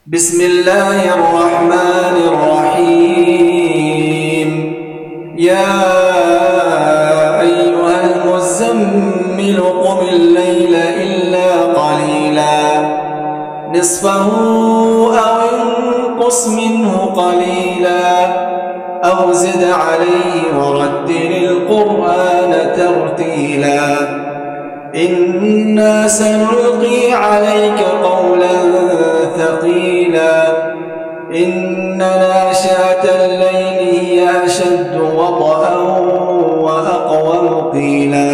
بسم الله الرحمن الرحيم. يا أيها المزمل قم الليل إلا قليلا نصفه أو انقص منه قليلا أو زد عليه ورتل القرآن ترتيلا إنا سنلقي عليك قولا ثقيلا إن ناشئة الليل هي أشد وطئا وأقوم قيلا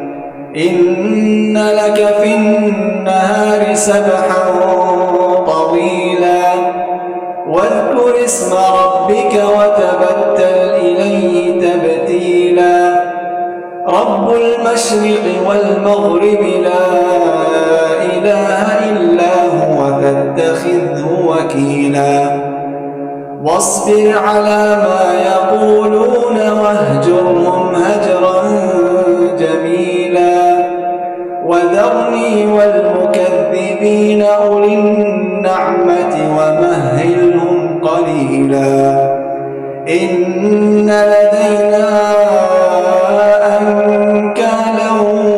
إن لك في النهار سبحا طويلا واذكر اسم ربك وتبتل إليه تبتيلا رب المشرق والمغرب لا إله إلا هو فاتخذه وكيلا واصبر على ما يقولون واهجرهم هجرا جميلا وذرني والمكذبين أولي النعمة ومهلهم قليلا إن لدينا أنكالا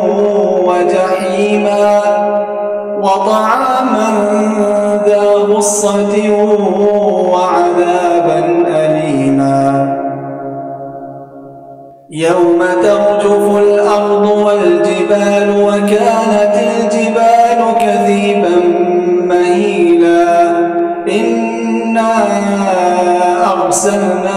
وجحيما وطعاما ذا غصة وعذابا أليما يوم ترجف الأرض والجبال وكانت الجبال كثيبا مهيلا إنا أرسلنا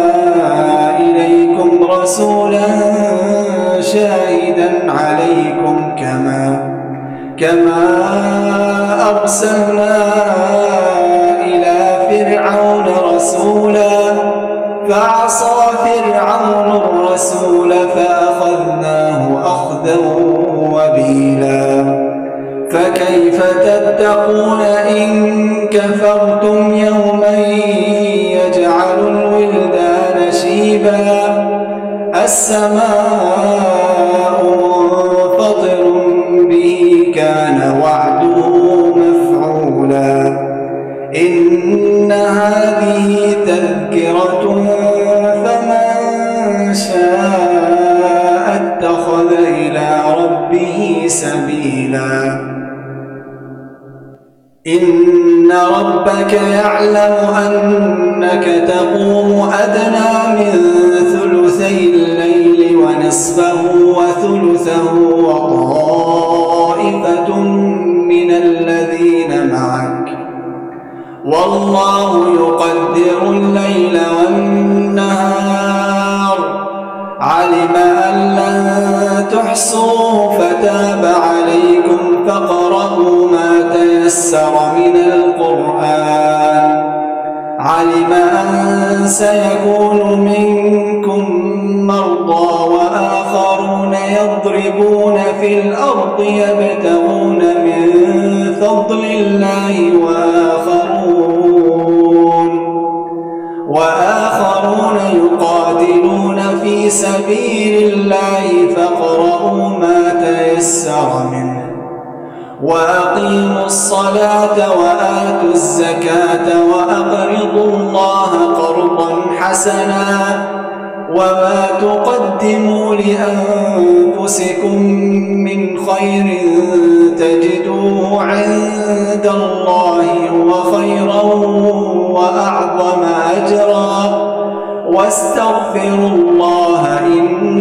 إليكم رسولا شاهدا عليكم كما أرسلنا إلى فرعون رسولا فعصى فرعون الرسول فأخذناه أخذا وبيلا فكيف تتقون إن كفرتم يوما يجعل الولدان شيبا السماء منفطر به كان وعده مفعولا إن هذه تذكرة فمن شاء اتخذ إلى ربه سبيلا إن ربك يعلم أنك تقوم أدنى من ثلثي الليل ونصفه وثلثه وطائفة من الذين معك والله يقدر الليل والنهار علم أن لن تحصوه فتاب عليكم فاقرؤوا ما تيسر من القرآن علم أن سيكون منكم مرضى وآخرون يضربون في الأرض يبتغون من فضل الله وآخرون يقاتلون في سبيل الله فاقرؤوا ما تيسر منه وأقيموا الصلاة وآتوا الزكاة وأقرضوا الله قرضا حسنا وما تقدموا لأنفسكم من خير تجدوه عند الله هو خيرا وأعظم أجرا واستغفروا الله إن